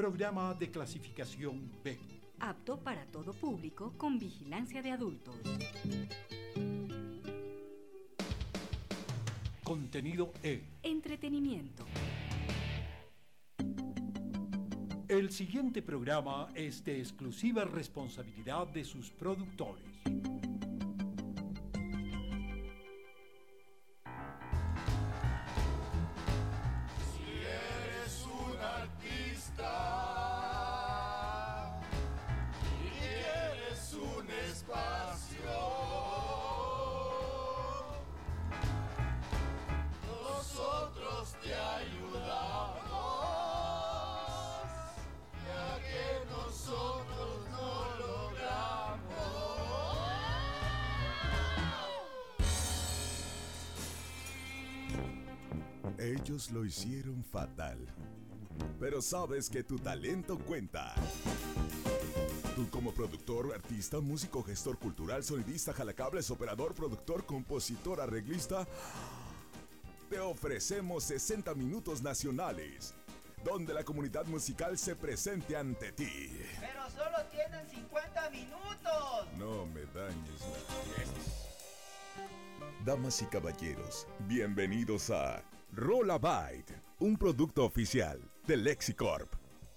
Programa de clasificación B. Apto para todo público con vigilancia de adultos. Contenido E. Entretenimiento. El siguiente programa es de exclusiva responsabilidad de sus productores. Ellos lo hicieron fatal, pero sabes que tu talento cuenta. Tú como productor, artista, músico, gestor cultural, sonidista, jalacables, operador, productor, compositor, arreglista, te ofrecemos 60 minutos nacionales, donde la comunidad musical se presente ante ti. ¡Pero solo tienen 50 minutos! No me dañes la fiesta. Damas y caballeros, bienvenidos a Rollabyte, un producto oficial de Lexicorp.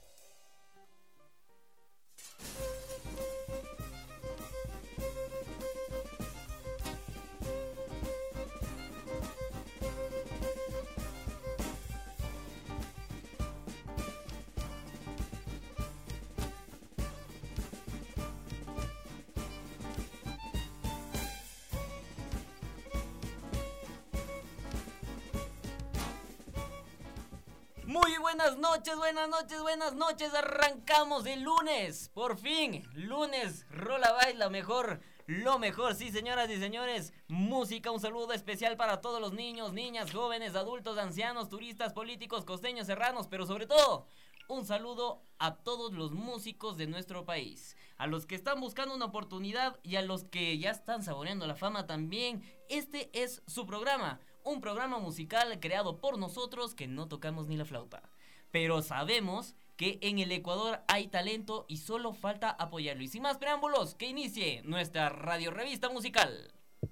Muy buenas noches, arrancamos el lunes, por fin, lunes, Rollabyte, lo mejor, sí señoras y señores, música, un saludo especial para todos los niños, niñas, jóvenes, adultos, ancianos, turistas, políticos, costeños, serranos, pero sobre todo, un saludo a todos los músicos de nuestro país, a los que están buscando una oportunidad y a los que ya están saboreando la fama también. Este es su programa, un programa musical creado por nosotros que no tocamos ni la flauta, pero sabemos que en el Ecuador hay talento y solo falta apoyarlo. Y sin más preámbulos, que inicie nuestra radio revista musical.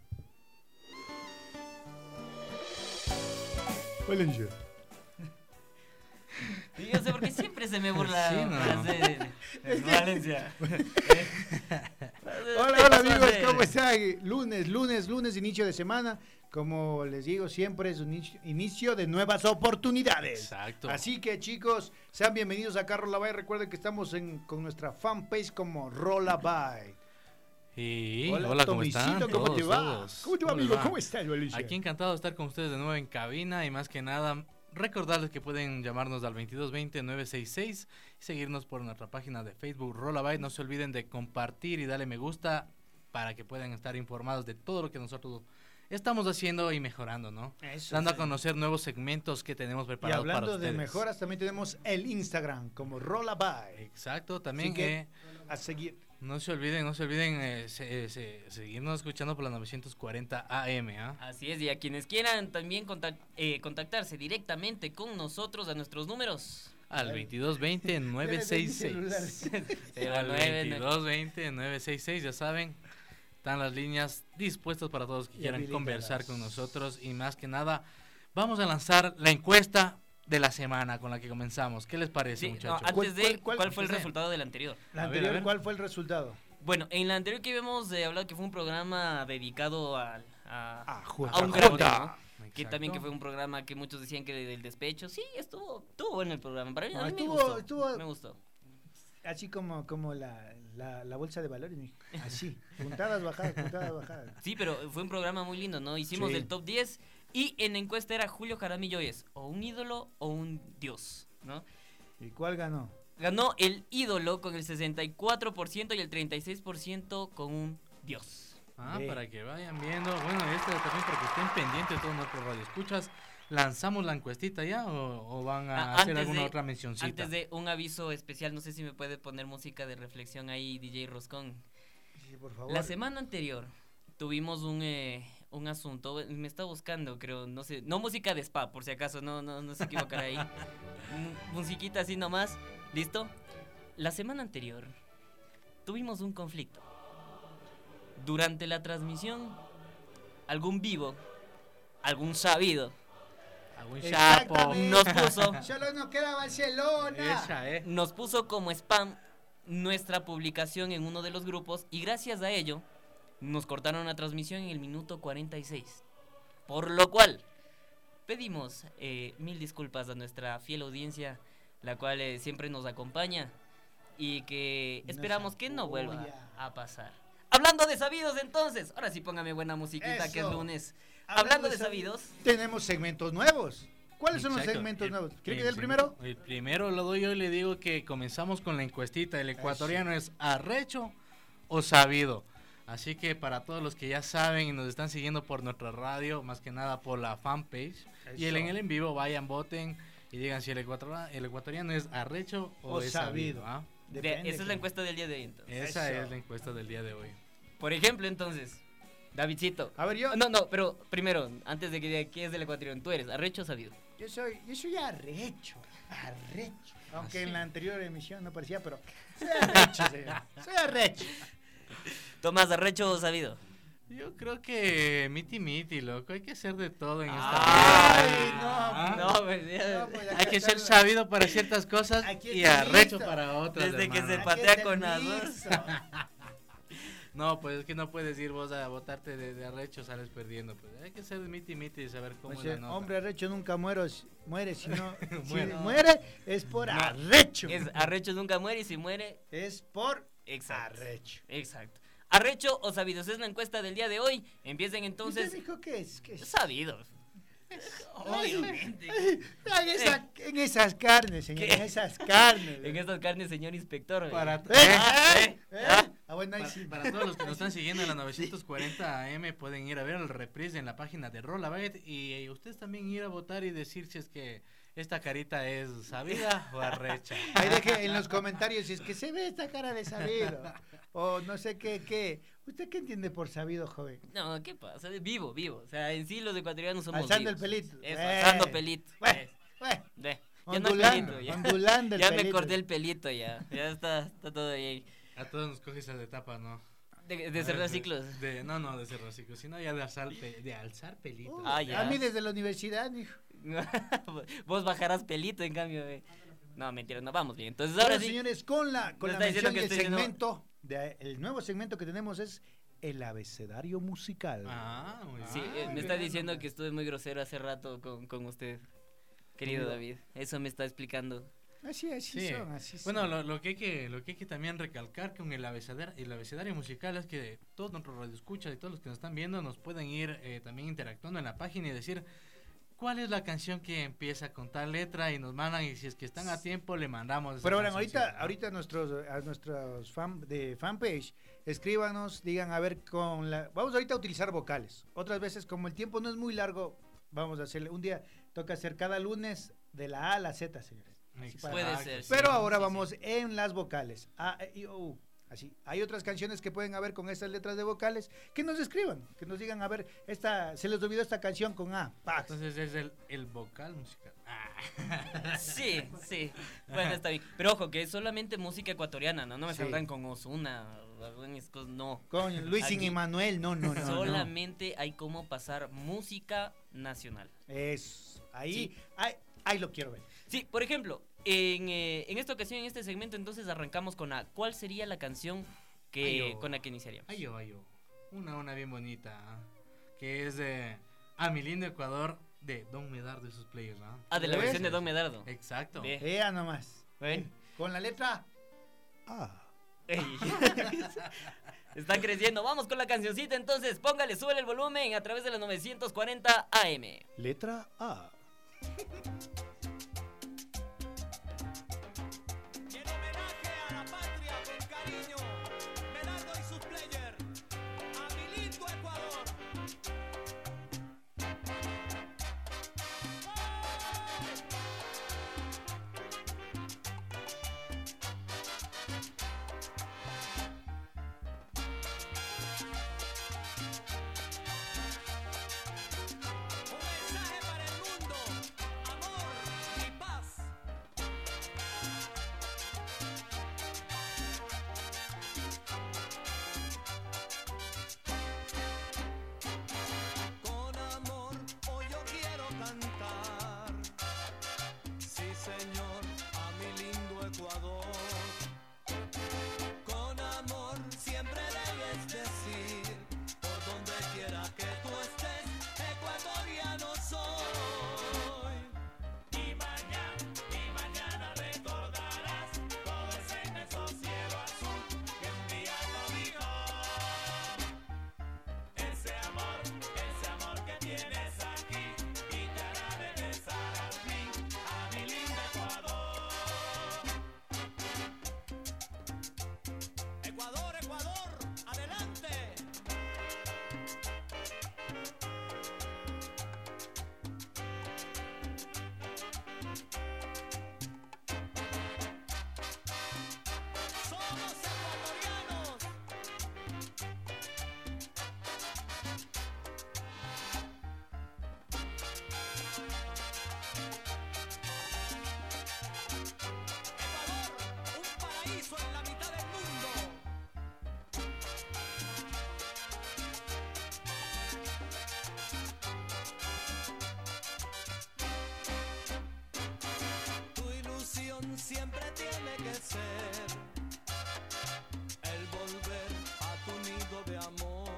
Valencia. Y yo sé por qué siempre se me burla Sí, no. Valencia. Hola amigos, ¿cómo están? Lunes, inicio de semana. Como les digo, siempre es un inicio de nuevas oportunidades. Exacto. Así que chicos, sean bienvenidos acá a Rollabyte. Recuerden que estamos con nuestra fanpage como Rollabyte. Y Hola, ¿cómo Tomicito, están? ¿cómo te va? Todos. ¿Cómo te va, amigo? ¿Cómo estás, Valencia? Aquí encantado de estar con ustedes de nuevo en cabina y más que nada recordarles que pueden llamarnos al 2220-966 y seguirnos por nuestra página de Facebook Rollabyte. No se olviden de compartir y darle me gusta para que puedan estar informados de todo lo que nosotros estamos haciendo y mejorando, ¿no? Eso, Dando sí. a conocer nuevos segmentos que tenemos Y preparados para hablando ustedes. de mejoras, también tenemos el Instagram como Rollabyte. Exacto, también Así que a seguir. no se olviden seguirnos escuchando por la 940 AM, ¿ah? Así es, y a quienes quieran también contactarse directamente con nosotros a nuestros números. Al 2220-966. Al 2220-966, ya saben, están las líneas dispuestas para todos que Y quieran habilitadas. conversar con nosotros. Y más que nada, vamos a lanzar la encuesta de la semana con la que comenzamos. ¿Qué les parece, Sí, muchachos? no, antes de, ¿Cuál ¿cuál fue el fue? resultado del anterior? La A ver, anterior, a ver. ¿cuál fue el resultado? Bueno, en la anterior que habíamos hablado que fue un programa dedicado a un JJ. gran tema, ¿no? Que Exacto. también que fue un programa que muchos decían que del despecho. Sí, estuvo bueno el programa. Para mí, No, a mí me estuvo- gustó. Me gustó. Así como la bolsa de valores, mijo. Así, puntadas, bajadas. Sí, pero fue un programa muy lindo, ¿no? Hicimos Sí. el top 10 y en la encuesta era Julio Jaramillo es o un ídolo o un dios, ¿no? ¿Y cuál ganó? Ganó el ídolo con el 64% y el 36% con un dios. Bien. Para que vayan viendo. Bueno, y también para que estén pendientes de todos nuestros radioescuchas. ¿Lanzamos la encuestita ya o van a hacer alguna otra mencioncita? Antes de un aviso especial, no sé si me puede poner música de reflexión ahí, DJ Roscón. Sí, por favor. La semana anterior tuvimos un asunto, me está buscando, creo, no sé, no música de spa, por si acaso, no se equivocará ahí. Musiquita así nomás. ¿Listo? La semana anterior tuvimos un conflicto. Durante la transmisión, algún vivo, algún sabido, Algún Exactamente. chapo. nos puso, Solo nos queda Barcelona. Esa, nos puso como spam nuestra publicación en uno de los grupos y gracias a ello nos cortaron la transmisión en el minuto 46. Por lo cual pedimos mil disculpas a nuestra fiel audiencia, la cual siempre nos acompaña y que esperamos que no vuelva apoya. a pasar. Hablando de sabidos entonces, ahora sí póngame buena musiquita que es Eso. lunes. Hablando de sabidos, Tenemos segmentos nuevos. ¿Cuáles son los Exacto. segmentos nuevos? ¿Quiere que El dé el primero? El primero lo doy yo y le digo que comenzamos con la encuestita. El ecuatoriano es arrecho o sabido. Así que para todos los que ya saben y nos están siguiendo por nuestra radio, más que nada por la fanpage, y en el en vivo vayan, voten y digan si el ecuatoriano es arrecho o es sabido. ¿Ah? Depende, esa es la encuesta del día de hoy entonces. Esa Eso. es la encuesta del día de hoy. Por ejemplo entonces, Davidcito. A ver, yo No, pero primero, antes de que diga qué es del ecuatoriano, ¿tú eres arrecho o sabido? soy arrecho. Aunque ¿Ah, en sí? la anterior emisión no parecía, pero soy arrecho, señor. Soy arrecho. ¿Tomás arrecho o sabido? Yo creo que miti, loco. Hay que ser de todo en esta Ay, vida. no, Ah, No, pues, ya. No, pues, Hay que ser sabido para ciertas cosas Aquí y está arrecho listo. para otras. Desde que hermano. se patea con las dos. No, pues es que no puedes ir vos a votarte de arrecho, sales perdiendo. Pues hay que ser miti y saber cómo es la nota. Hombre arrecho nunca muere, si no Bueno. muere es por arrecho. Es arrecho nunca muere y si muere, Es por exacto. arrecho. Exacto. ¿Arrecho o sabidos? Es la encuesta del día de hoy. Empiecen Entonces, entonces. dijo que es? ¿Qué es? Sabidos. Obviamente. En esas carnes, señor, ¿Qué? en esas carnes. En estas carnes, señor inspector. Para, ¿Eh? ¿Ah? Bueno, ahí sí. para todos los que nos están siguiendo en la 940 AM pueden ir a ver el reprise en la página de Rollabait y ustedes también ir a votar y decir si es que esta carita es sabida o arrecha. Ahí deje en los comentarios si es que se ve esta cara de sabido. O no sé qué. ¿Usted qué entiende por sabido, joven? No, ¿qué pasa? Vivo. O sea, en sí los ecuatorianos somos Alzando vivos. el pelito. Eso, alzando pelito. Bueno, bueno. Ya no es Ondulando, pelito, ya. ondulando el Ya me pelito. corté el pelito, ya. Ya está todo ahí. A todos nos coges el de tapa, ¿no? De cerrar ciclos. No, de cerrar ciclos, sino ya de alzar pelito. Ah, ya. A mí desde la universidad, hijo. Vos bajarás pelito, en cambio. No, mentira, no vamos bien. Entonces Bueno, ahora sí. señores, con la Me está diciendo mención que y el estoy diciendo- segmento, el nuevo segmento que tenemos es el abecedario musical. Ah, muy Sí, bien. me está diciendo que estuve muy grosero hace rato con usted, querido David. Eso me está explicando. Así Sí. son, así son. Bueno, lo que hay que también recalcar con el abecedario musical es que todos nuestros radioescuchas y todos los que nos están viendo nos pueden ir también interactuando en la página y decir cuál es la canción que empieza con tal letra y nos mandan y si es que están a tiempo le mandamos esa Pero bueno, cancioncita, ¿no? ahorita a nuestros de fanpage, escríbanos, digan, a ver, vamos ahorita a utilizar vocales. Otras veces, como el tiempo no es muy largo, vamos a hacerle, un día toca hacer cada lunes de la A a la Z, señores. Exacto. Puede ser, sí. Pero ahora Sí, vamos en las vocales. A, E, I, O, U. Así. Hay otras canciones que pueden haber con estas letras de vocales. Que nos escriban, que nos digan, a ver, se les olvidó esta canción con A. Pax. Entonces es el vocal musical. Sí. Bueno, está bien. Pero ojo, que es solamente música ecuatoriana, ¿no? No me Sí. saldrán con Ozuna, no. Con Luis Aquí- y Manuel, no. Solamente hay como pasar música nacional. Es. Ahí, Sí. ahí lo quiero ver. Sí, por ejemplo, en esta ocasión, en este segmento, entonces arrancamos con ¿cuál sería la canción con la que iniciaríamos? Ay, yo. Una bien bonita. Que es de A mi lindo Ecuador de Don Medardo y sus players, ¿no? De la ¿Ves? versión de Don Medardo. Exacto. Ve. Vea nomás. Ven. Con la letra A. Ey. Está creciendo. Vamos con la cancioncita, entonces póngale, súbele el volumen a través de la 940 AM. Letra A. Y en homenaje a la patria con cariño, Medardo y sus players, a mi lindo Ecuador. Un mensaje para el mundo, amor, siempre tiene que ser el volver a tu nido de amor,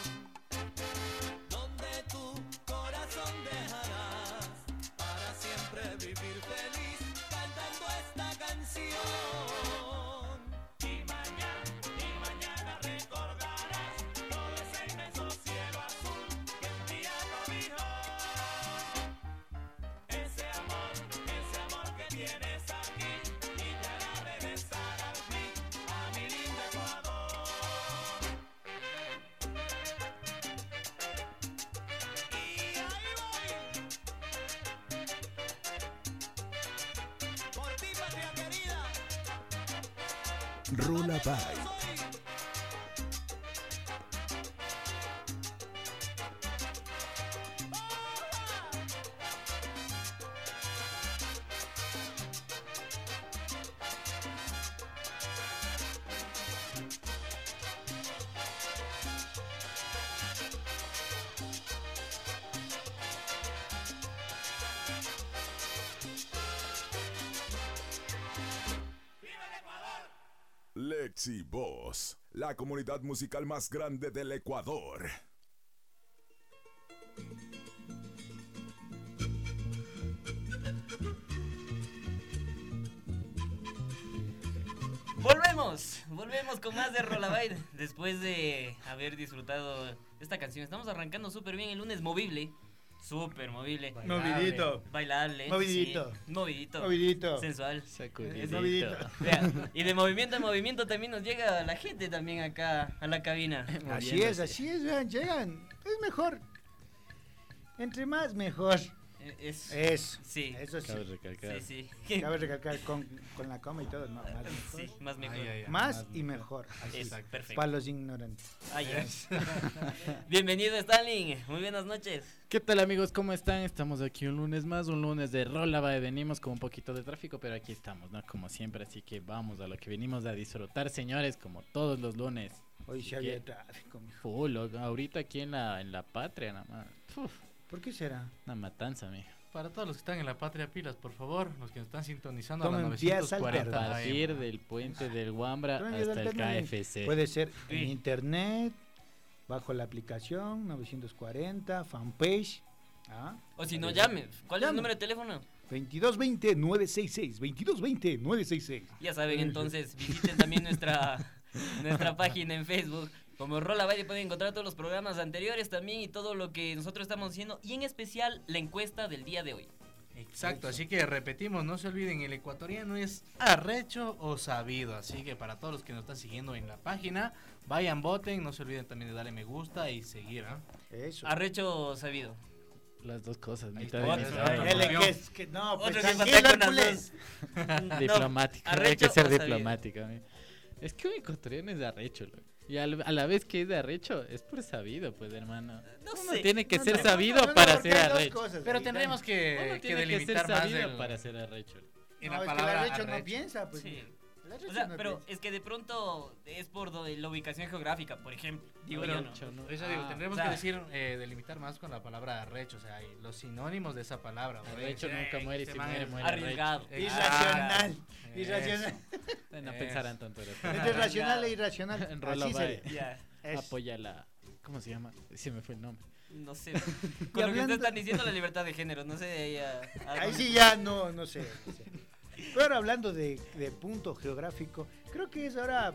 donde tu corazón dejarás para siempre vivir feliz cantando esta canción. Y mañana recordarás todo ese inmenso cielo azul que un día cobijó. Ese amor que tienes aquí y te hará regresar a mi lindo Ecuador. Y ahí voy, por ti patria querida. Rola Bye. Lexi Voz, la comunidad musical más grande del Ecuador. Volvemos con más de Rolabay después de haber disfrutado esta canción. Estamos arrancando súper bien el lunes movible. Súper movible. Movidito. Bailable. Movidito. Sí, movidito. Movidito. Sensual. Es movidito. Vea, y de movimiento en movimiento también nos llega la gente también acá a la cabina. Así es, vean, llegan. Es mejor. Entre más, mejor. Eso. Sí. Eso sí. Cabe recalcar. Sí. Cabe recalcar con la coma y todo. Más mejor. Sí, más mejor. Más y mejor. Así Es perfecto. para los ignorantes. Ah, ya. Bienvenido, Stalin. Muy buenas noches. ¿Qué tal, amigos? ¿Cómo están? Estamos aquí un lunes más, un lunes de Rolabay. Venimos con un poquito de tráfico, pero aquí estamos, ¿no? Como siempre, así que vamos a lo que venimos a disfrutar, señores, como todos los lunes. Hoy Así se había que, tráfico, mijo. full, ahorita aquí en la patria, nada más. Uf, ¿Por qué será? una matanza, mijo. Para todos los que están en la patria, pilas, por favor, los que nos están sintonizando Tomen a las vías 940 A partir AM. del puente del Guambra Tomen hasta vías el alternas. KFC. Puede ser en Sí. internet, bajo la aplicación 940, fanpage. ¿Ah? O si no, llame. ¿Cuál es el Llame. número de teléfono? 2220-966. 2220-966. Ya saben, entonces visiten también nuestra página en Facebook. Como Rolabay pueden encontrar todos los programas anteriores también y todo lo que nosotros estamos haciendo. Y en especial la encuesta del día de hoy. Exacto, así que repetimos, no se olviden, el ecuatoriano es arrecho o sabido, así que para todos los que nos están siguiendo en la página, vayan, voten, no se olviden también de darle me gusta y seguir, ¿ah? Eso. Arrecho sabido. Las dos cosas, Ahí mitad está, de otro, mitad. otro. Dele, no, pues Otro que tranquilo, pasa con las Hércules. dos. Diplomática, hay arrecho que ser o sabido. diplomática. amigo. Es que un ecuatoriano es de arrecho, loco. Y a la vez que es de arrecho, es por sabido, pues, hermano. No Uno sé. tiene que ser No, sabido no, para porque ser hay dos arrecho. cosas Pero ahí, tendremos Uno que tiene que ser delimitar más sabido el, para ser arrecho. en No, la es que el palabra arrecho no arrecho. piensa, pues. Sí. El arrecho O sea, no pero piensa. es que de pronto es por la ubicación geográfica, por ejemplo. Digo Pero, yo, ¿no? Arrecho, ¿no? Eso digo, Ah, tendremos o sea, que decir, delimitar más con la palabra arrecho, o sea, y los sinónimos de esa palabra. ¿no? Arrecho Decir, nunca muere y este si man muere, es muere Arriesgado. Irracional. Eso. Irracional. No Eso. pensarán tanto. Entre racional e irracional. En Así Rolabay. sería. Ya, Es- Apoya la... ¿Cómo se llama? Se me fue el nombre. no sé. Con lo que hablando- ustedes están diciendo, la libertad de género, no sé de ahí a Ahí dónde. sí ya no sé. Pero hablando de punto geográfico, creo que es ahora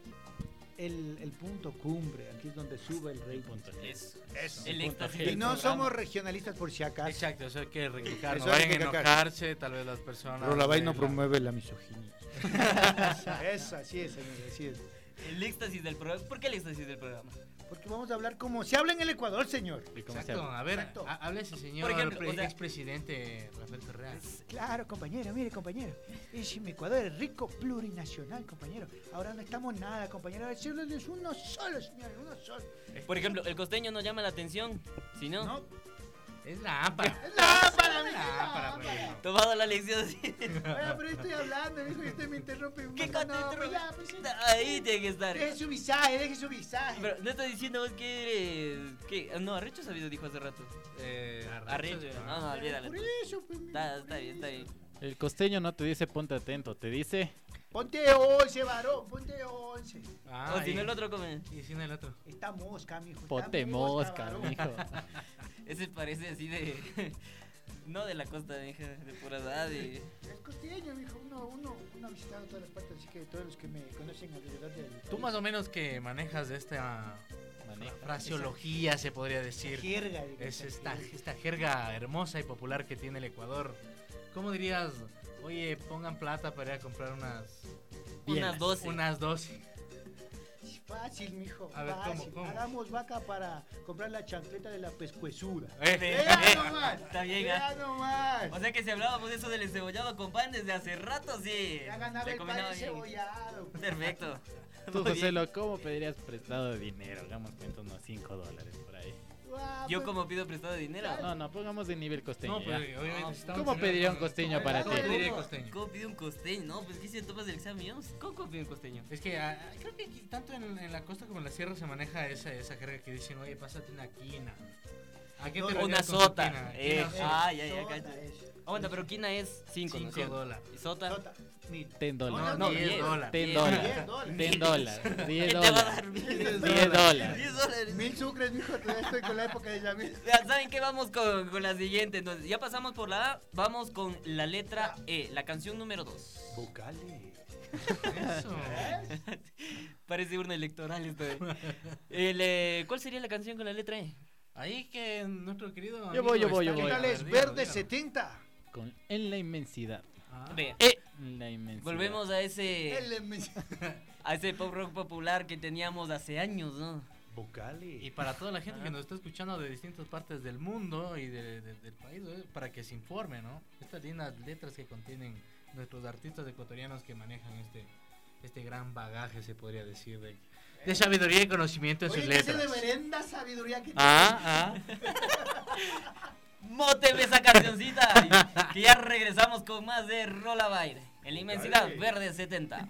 el punto cumbre. Aquí es donde sube el rating. Es el éxtasis Y del no programa. somos regionalistas por si acaso. Exacto, eso hay que recalcar, no Eso hay vayan a que recalcar. enojarse, tal vez las personas. Rolabay de no la- promueve la misoginia. Eso, así es, señor, así es. El éxtasis del programa. ¿Por qué el éxtasis del programa? Porque vamos a hablar como se habla en el Ecuador, señor. ¿Y cómo se Exacto, llama? a ver, Exacto. hable ese señor, Por ejemplo, o sea- expresidente Rafael Correa. Claro, compañero, mire, compañero. Mi Ecuador es rico, plurinacional, compañero. Ahora no estamos nada, compañero. Ahora solo es uno solo, señor, uno solo. Por ejemplo, el costeño no llama la atención. Si no, No, Es la ámpara. es la ámpara, Es la ámpara, mira. pues. tomado la lección. Sí. Oiga, pero estoy hablando, dijo, y usted me interrumpe. ¿Qué No, cosa pues ya, pues sí. Ahí tiene que estar. Deje su visaje, deje su visaje. Pero no estás diciendo vos que eres. ¿Qué? No, Arrecho sabido dijo hace rato. Arrecho. No, olvídalo. Por eso, pues. Está bien, está bien. El costeño no te dice ponte atento, te dice... Ponte 11, varón, ponte 11. Ah, O si no el otro come. Y si no el otro. Está mosca, mijo. está Ponte mosca, varón. mijo. Ese parece así de... No de la costa, mija, de pura edad. Es costeño, mijo. Uno ha visitado todas las partes, así que todos los que me conocen alrededor del país. Tú más o menos que manejas de esta fraseología, se podría decir. Jerga. Es esta jerga hermosa y popular que tiene el Ecuador. ¿Cómo dirías? Oye, pongan plata para ir a comprar Unas 12. unas 12. Fácil, mijo. A ver, fácil. ¿cómo? Hagamos vaca para comprar la chancleta de la pescuezuda. Está Está bien, Vea ¿ah? nomás. O sea que si hablábamos eso del encebollado con pan desde hace rato, sí. Ya ganaba se el pan combinaba bien. encebollado. Perfecto. Tú, Muy José, bien. ¿cómo pedirías prestado dinero? Hagamos cuenta unos $5 por ahí. Yo como pido prestado de dinero. No, pongamos de nivel costeño. No, pero ya. obviamente estamos ¿Cómo en pediría una- un costeño para ti? ¿Cómo pediría costeño? ¿Cómo pide un costeño? No, pues que si tomas el examen, ¿no? ¿Cómo pide un costeño? Es que creo que aquí, tanto en la costa como en la sierra se maneja esa jerga que dicen, oye, pásate una quina. ¿A qué te Una refieres con sota. quina? Quina, Ah, ya, Sota cacho. es. Aguanta, pero quina es 5, ¿no es cierto? $5. ¿Y sota? Sota, mil. $10. No, No, 10 10 dólares. $10. $10. $10. ¿Quién te va a dar $10. $10? $10. $10. 1000 sucres, mijo. Todavía estoy con la época de Yamil. Ya, ¿saben qué? Vamos con la siguiente. Entonces, ya pasamos por la A, vamos con la letra E, la canción número 2. Vocales. Eso. Parece urna electoral esto. ¿Cuál sería la canción con la letra E? Ahí que nuestro querido Yo voy. Finales verdes 70. Con En la inmensidad. Vea, En la inmensidad. volvemos a ese El pop rock popular que teníamos hace años, ¿no? Vocales. Y para toda la gente que nos está escuchando de distintas partes del mundo y del país, para que se informe, ¿no? Estas lindas letras que contienen nuestros artistas ecuatorianos que manejan este gran bagaje, se podría decir, de sabiduría y conocimiento en Oye, sus que ese letras. de merenda sabiduría que Móteme esa cancioncita. Que ya regresamos con más de Rola Baile. En la inmensidad Dale. verde 70.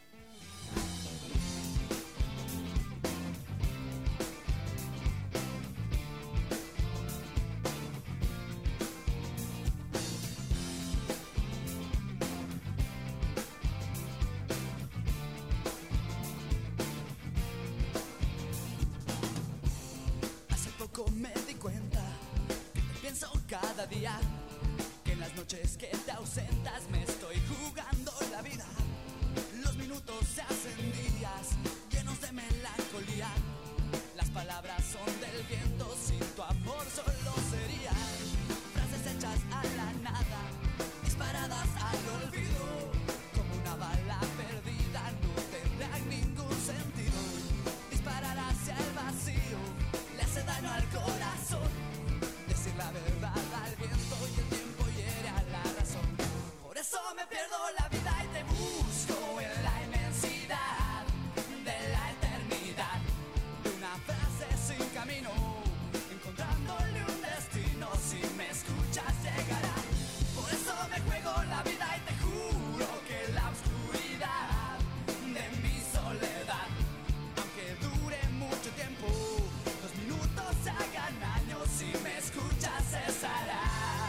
Hace poco me di cuenta que te pienso cada día, que en las noches que te ausentas me estoy jugando la vida. Los minutos se hacen días llenos de melancolía. Las palabras son del viento, sin tu amor solo serían frases hechas a la nada, disparadas al olvido. Como una bala perdida no tendrán ningún sentido. Disparar hacia el vacío le hace daño al corazón. Decir la verdad al viento y el tiempo hiere a la razón. Por eso me pierdo la vida y te busco en la inmensidad de la eternidad. De una frase sin camino, encontrándole un destino. Si me escuchas llegará. Por eso me juego la vida y te juro que la oscuridad de mi soledad, aunque dure mucho tiempo, los minutos se hagan años. Si me escuchas cesará.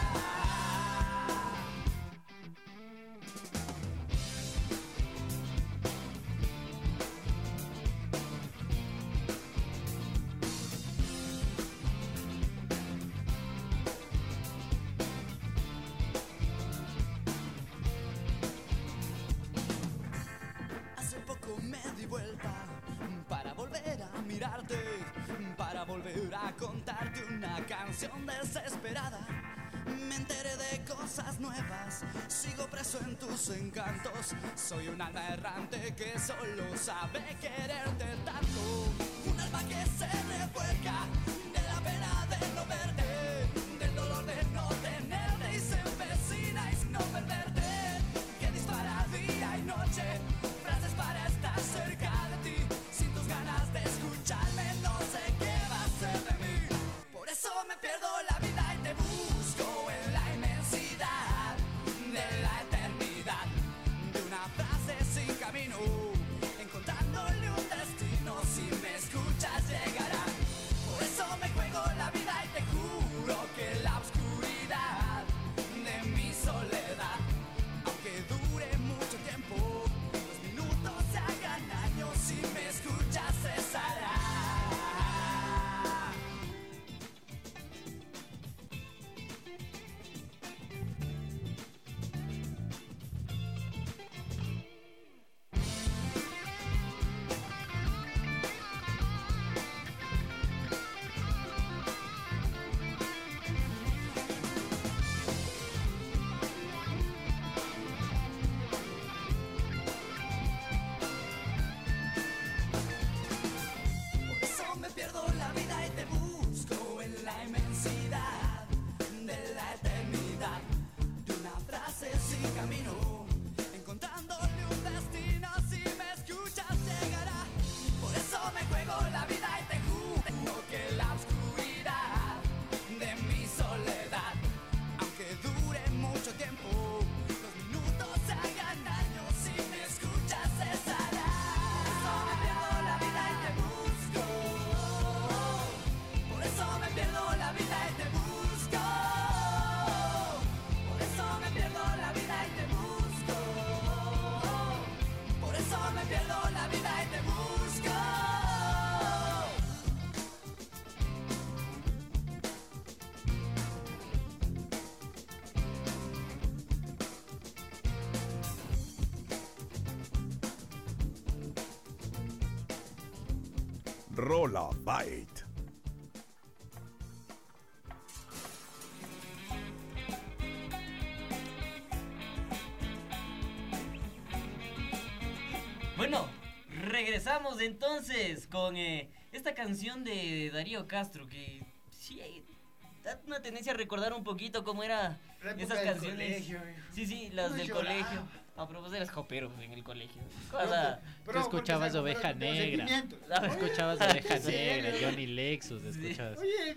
Hace poco me di vuelta para volver a mirarte, para volver a contarte una canción desesperada. Me enteré de cosas nuevas, sigo preso en tus encantos. Soy un alma errante que solo sabe quererte tanto. Un alma que se revuelca de la pena de no verte, del dolor de no tenerte, y se empecina y no perderte. Que dispara día y noche, frases para estar cerca de ti. Sin tus ganas de escucharme, no sé qué va a ser de mí. Por eso me pierdo la vida y te busco en la inmensidad de la eternidad. De una frase sin camino, encontrándole un destino. Si me escuchas llegará. Por eso me juego la vida y te juro Rola Bite. Bueno, regresamos entonces con esta canción de Darío Castro, que sí da una tendencia a recordar un poquito cómo era La época esas del canciones. colegio, Sí, las Uno del lloraba. colegio. A propósito de los joperos en el colegio. Tú escuchabas Oveja Negra. Escuchabas Oveja Negra, Johnny Lexus, escuchabas. Oye,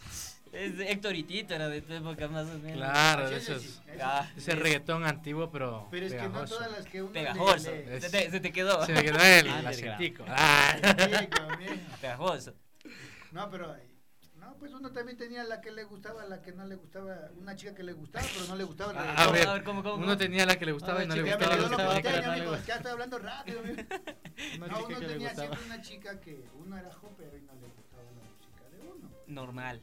Es de Héctor y Tito, era de tu época más o menos. Claro, Sí, eso sí, es, sí. ese reggaetón antiguo, pero pero es que no pegajoso. todas las que uno Pegajoso. le- Se te quedó. Se me quedó el Underground. acentico. Sí, cabrón. Pegajoso. No, pero no, pues uno también tenía la que le gustaba, la que no le gustaba, una chica que le gustaba, pero no le gustaba el A reggaetón. ver, ¿cómo? uno tenía la que le gustaba y no le Ya me gustaba. quedó lo lo que gustaba, costeño, pero no le amigo, gustaba. ya estoy hablando rápido, amigo. Una No, chica uno que le tenía gustaba. siempre una chica que uno era pero y no le gustaba la música de uno. Normal.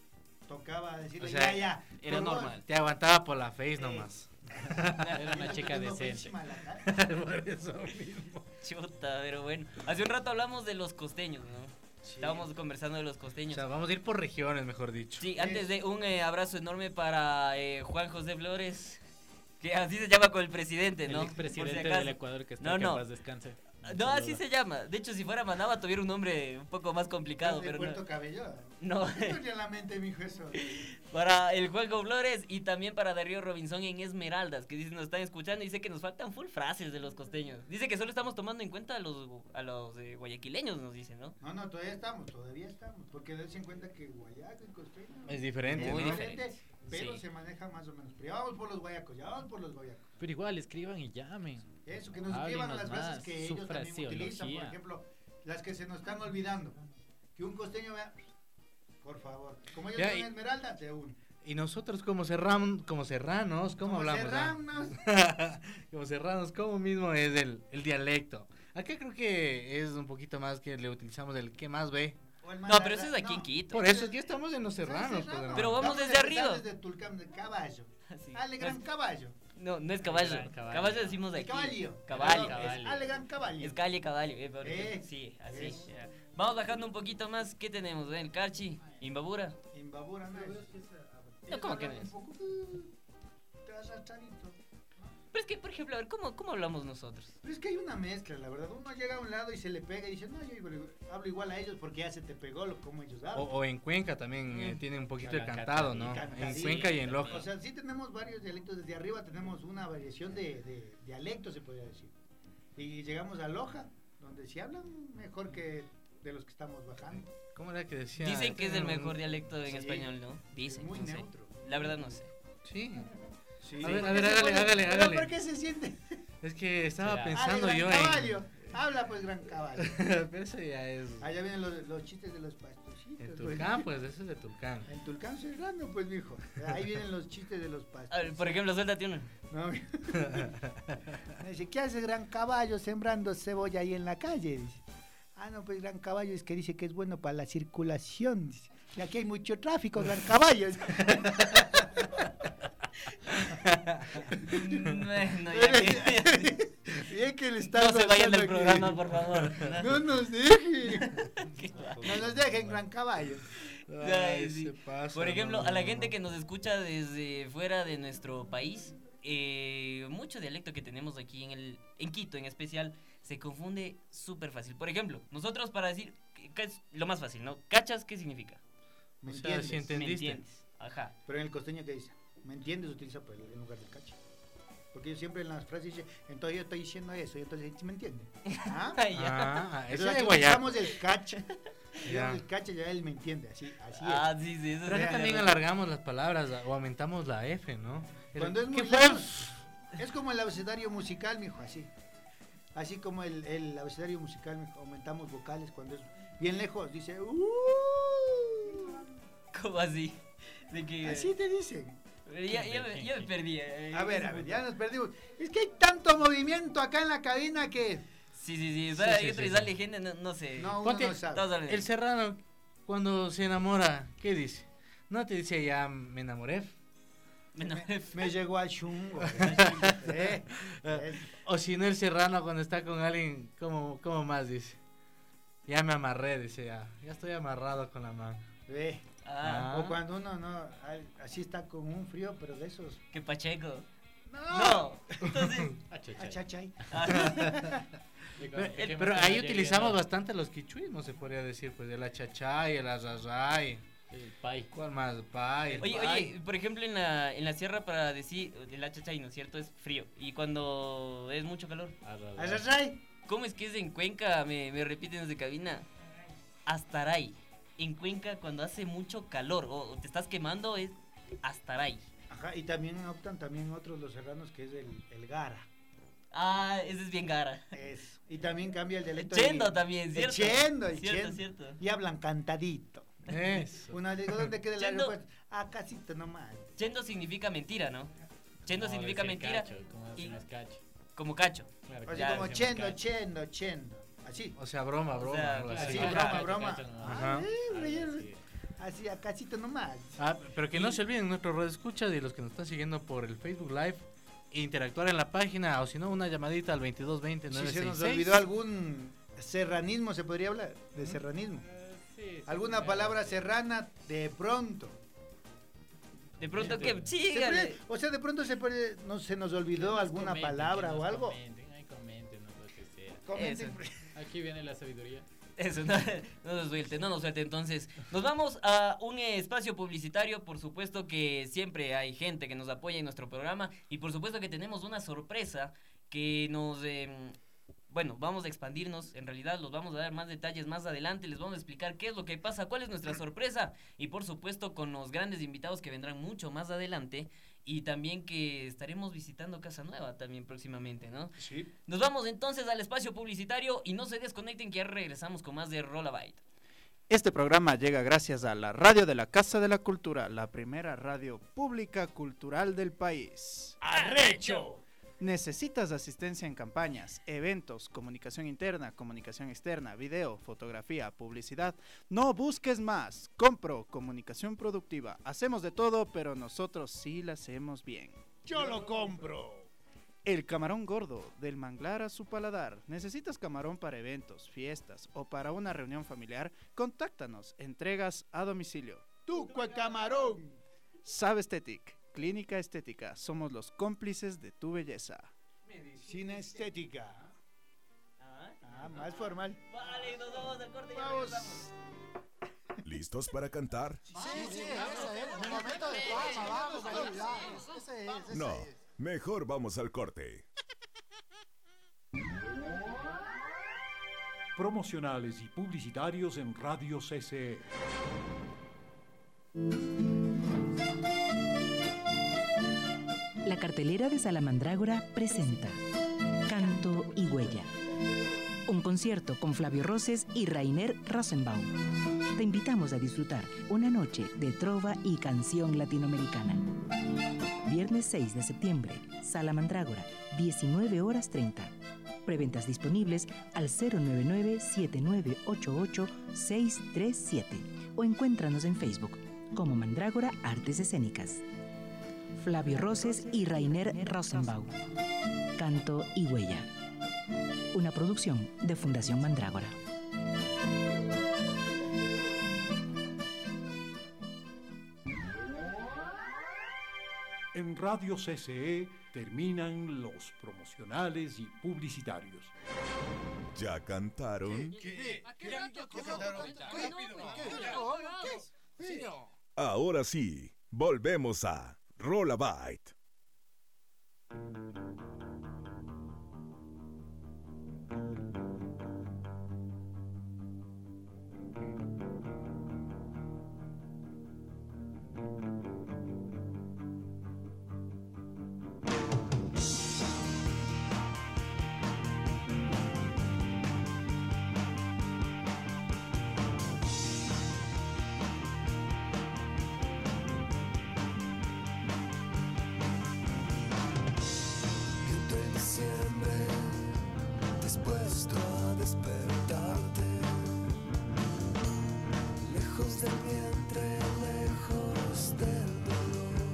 Tocaba decirle, O sea, ya. Era por favor. normal. Te aguantaba por la face nomás. Era una chica Uno fue decente. encima de la cara. Por eso mismo. Chuta, pero bueno. Hace un rato hablamos de los costeños, ¿no? Estábamos conversando de los O costeños. sea, vamos a ir por regiones, mejor dicho. Sí, antes de un abrazo enorme para Juan José Flores, que así se llama con el presidente, ¿no? El expresidente Por si acaso. del Ecuador que está No, que no. en paz descanse. Un No, así saludo. se llama. De hecho, si fuera Manaba tuviera un nombre un poco más complicado, De pero Puerto no. Cabello. No. No tenía en la mente, mijo, eso. Para el Juanjo Flores y también para Darío Robinson en Esmeraldas, que dice nos están escuchando y dice que nos faltan full frases de los costeños. Dice que solo estamos tomando en cuenta a los guayaquileños, nos dice, ¿no? No, todavía estamos. Porque dense en cuenta que Guayaco y Costeño Es diferente, Muy ¿no? diferente. pero Sí. se maneja más o menos. Pero ya vamos por los guayacos, Pero igual, escriban y llamen. Eso, que nos escriban Háblenos las frases más, que su ellos también utilizan. Por fraseología. ejemplo, las que se nos están olvidando. Que un costeño vea, por favor. Como ellos Ya, son y- Esmeraldas, de un. Y nosotros como serranos, ¿cómo hablamos? Serranos. Como serranos, ¿cómo mismo es el dialecto? Acá creo que es un poquito más que le utilizamos el que más ve. o el No, pero eso es Mandara- aquí en no. Quito. Por eso ya estamos en los serranos. pues, hermano. Pero vamos Vamos desde a empezar arriba. Desde Tulcán de Caballo. Sí. Ale Gran Caballo. No, no es caballo. Gran caballo. Caballo decimos de El aquí. caballo. Caballo. Perdón, es Ale Gran Caballo. Es calle caballo. Eh, Sí, así. eso. Ya. Vamos bajando un poquito más. ¿Qué tenemos? El Carchi, Imbabura. Imbabura, no es. No, ¿cómo que no es? Un poco, te vas arrastradito. Pero es que, por ejemplo, a ver, ¿cómo hablamos nosotros? Pero es que hay una mezcla, la verdad. Uno llega a un lado y se le pega y dice, no, yo hablo igual a ellos porque ya se te pegó como ellos hablan. O en Cuenca también tiene un poquito de Hablan cantado, ¿no? cantadito. En Sí, Cuenca y en Loja. O sea, sí tenemos varios dialectos. Desde arriba tenemos una variación de dialectos, se podría decir. Y llegamos a Loja, donde sí hablan mejor que de los que estamos bajando. ¿Cómo era que decía? Dicen que es el Tiene un- mejor dialecto en Sí. español, ¿no? Dicen, Muy no sé. neutro. La verdad no sé. Sí. Sí. A ver, ¿Por qué se hágale, pone- hágale, ¿Pero hágale. ¿Por qué se siente? Es que estaba Será. pensando Ale, yo gran en... caballo. Habla pues, gran caballo. Pero eso ya es... Allá vienen los chistes de los pastorcitos. En pues. Tulcán, pues, eso es de Tulcán. En Tulcán Serrano, pues, mijo. Ahí vienen los chistes de los A pastorcitos. ver, por ejemplo, suéltate uno. No, mijo. Dice, ¿qué hace gran caballo sembrando cebolla ahí en la calle? Dice. Ah, no, pues gran caballo es que dice que es bueno para la circulación. Dice. Y aquí hay mucho tráfico, gran caballo. No, ya que- Bien que le está no se vayan del aquí. programa, por favor. No nos dejen. Qué va. No nos dejen, gran caballo. Ay, sí. se pasa, Por ejemplo, no, a la no, gente no. que nos escucha desde fuera de nuestro país, mucho dialecto que tenemos aquí en Quito en especial, se confunde súper fácil. Por ejemplo, nosotros para decir, que es lo más fácil, ¿no? ¿Cachas qué significa? ¿Me O sea, entiendes? si entendiste. ¿Me entiendes? Ajá. Pero en el costeño, ¿qué dice? ¿Me entiendes? Utiliza pues, en lugar del cacho. Porque yo siempre en las frases dice, entonces yo estoy diciendo eso, y entonces, ¿sí me entiende? ¿Ah? Ya. Ese Entonces de aquí Guayabo. usamos el cacho. Ya. El cacho ya él me entiende, así Ah, sí, sí, eso Pero sí. acá también alargamos las palabras o aumentamos la F, ¿no? Cuando es ¿Qué muy fue? largo, es como el abecedario musical, mijo, así. Así como el abecedario musical, mijo, aumentamos vocales cuando es bien lejos, dice, ¿Cómo así? De que, así te dicen. ya me perdí. A ver, ya nos perdimos. Es que hay tanto movimiento acá en la cabina que Sí, sí, sí. Sí, ¿Sabes? sí, Hay otro sí, y sale gente, no sé. no, uno Ponte- no sabe. Todos hablan. El serrano, cuando se enamora, ¿qué dice? No te dice ya me enamoré. Me llegó al chungo. O si no, el serrano cuando está con alguien, ¿cómo más dice? Ya me amarré, dice, ya estoy amarrado con la manga. Ve. Ah. O cuando uno no, así está con un frío, pero de esos. ¿Qué pacheco? No. Entonces, Achachay. Pero ahí utilizamos bastante los quichuismos, se podría decir, pues el achachay, el arrarray. El pay. ¿Cuál más? Pay. oye, por ejemplo, en la sierra para decir el achachay, ¿no es cierto? Es frío. Y cuando es mucho calor. Achachay. ¿Cómo es que es en Cuenca? Me repiten desde cabina. Astaray. En Cuenca, cuando hace mucho calor o te estás quemando, es Astaray. Ajá, y también optan también otros los serranos que es el gara. Ah, ese es bien gara. Eso. Y también cambia el dialecto. Chendo también, ¿cierto? Chendo. Y hablan cantadito. Eso. Una digo, ¿dónde queda el Chendo. aeropuerto? Casito nomás. Chendo significa mentira, ¿no? Chendo significa mentira. Cacho, como y- decimos cacho. Como cacho. Claro, Así Ya, como decimos chendo. cacho. Así. O sea, broma, O sea, algo Así, así. Ajá, broma. Ajá. Así, a casito nomás. Pero que no se olviden nuestros radioescuchas y los que nos están siguiendo por el Facebook Live, interactuar en la página o si no, una llamadita al 2220 Si se nos 966. olvidó algún serranismo, ¿se podría hablar? De serranismo. ¿Alguna palabra serrana? De pronto. De pronto que Se sígale. puede- o sea, de pronto no se nos olvidó alguna palabra o algo. Coméntenos lo que sea. Comenten. Aquí viene la sabiduría. Eso, no nos suelte. Entonces, nos vamos a un espacio publicitario. Por supuesto que siempre hay gente que nos apoya en nuestro programa. Y por supuesto que tenemos una sorpresa que nos... bueno, vamos a expandirnos. En realidad, los vamos a dar más detalles más adelante. Les vamos a explicar qué es lo que pasa, cuál es nuestra sorpresa. Y por supuesto, con los grandes invitados que vendrán mucho más adelante. Y también que estaremos visitando Casa Nueva también próximamente, ¿no? Sí. Nos vamos entonces al espacio publicitario y no se desconecten que ya regresamos con más de Rollabyte. Este programa llega gracias a la Radio de la Casa de la Cultura, la primera radio pública cultural del país. ¡Arrecho! ¿Necesitas asistencia en campañas, eventos, comunicación interna, comunicación externa, video, fotografía, publicidad? No busques más. Compro Comunicación Productiva. Hacemos de todo, pero nosotros sí la hacemos bien. ¡Yo lo compro! El camarón gordo, del manglar a su paladar. ¿Necesitas camarón para eventos, fiestas o para una reunión familiar? Contáctanos. Entregas a domicilio. ¡Tucue camarón! Sabestetic, Clínica Estética. Somos los cómplices de tu belleza. Medicina estética. Más formal. Vale, nos vamos al corte y ya Vamos. regresamos. ¿Listos para cantar? Sí, ese es. El momento de fama, vamos, ahí, ya. Ese es. No, mejor vamos al corte. Promocionales y publicitarios en Radio CCE. La cartelera de Salamandrágora presenta Canto y Huella. Un concierto con Flavio Roses y Rainer Rosenbaum. Te invitamos a disfrutar una noche de trova y canción latinoamericana. Viernes 6 de septiembre, Salamandrágora, 19:30. Preventas disponibles al 099-7988-637 o encuéntranos en Facebook como Mandrágora Artes Escénicas. Flavio Roses y Rainer Rosenbaum. Canto y Huella. Una producción de Fundación Mandrágora. En Radio CCE terminan los promocionales y publicitarios. ¿Ya cantaron? Ahora sí, volvemos a Rollabyte. Viento en diciembre, dispuesto a despertarte. Lejos del vientre, lejos del dolor.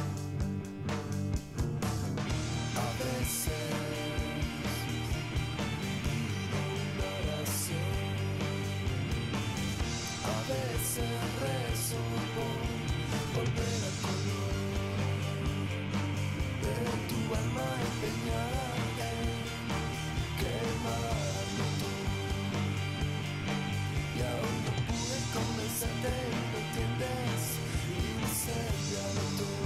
A veces pido una oración hacer rezo por volver al color de tu alma empeñada en quemarlo todo. Y aún no pude convencerte, ¿no entiendes? Incendialo todo.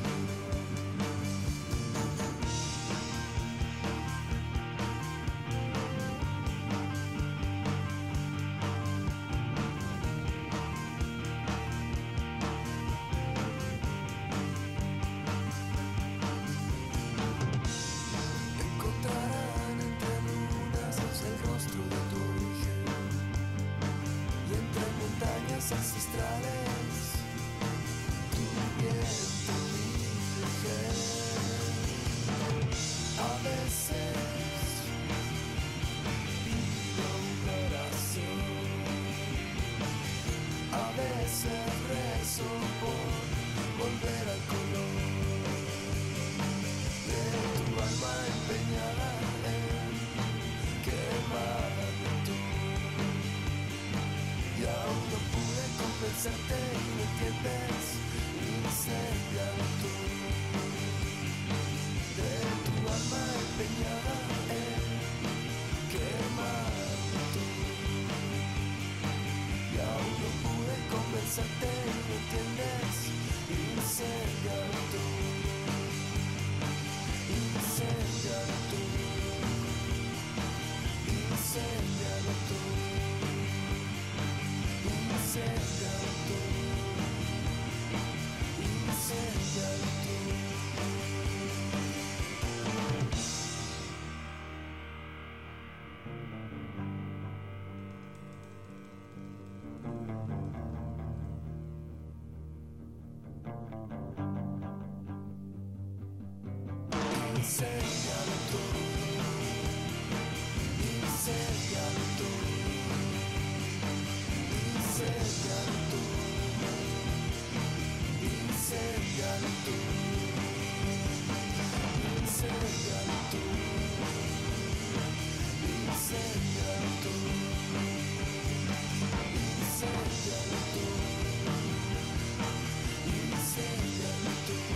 Encontrarán entre lunas el rostro de tu origen y entre montañas ancestrales tu viento virgen. A veces pido una oración, a veces rezo por volver al color de tu alma empeñada en quemarlo todo. Y aún no pude convencerte, ¿no entiendes? Incendialo todo. De tu alma empeñada en quemarlo todo. Y aún no pude convencerte, ¿no entiendes? Incendialo todo. Incendialo todo. Incendialo todo. Incendialo todo. Incendialo todo. Incendialo todo. Incendialo todo. Incendialo todo. Incendialo todo. Incendialo todo. Incendialo todo. Incendialo todo. Incendialo todo.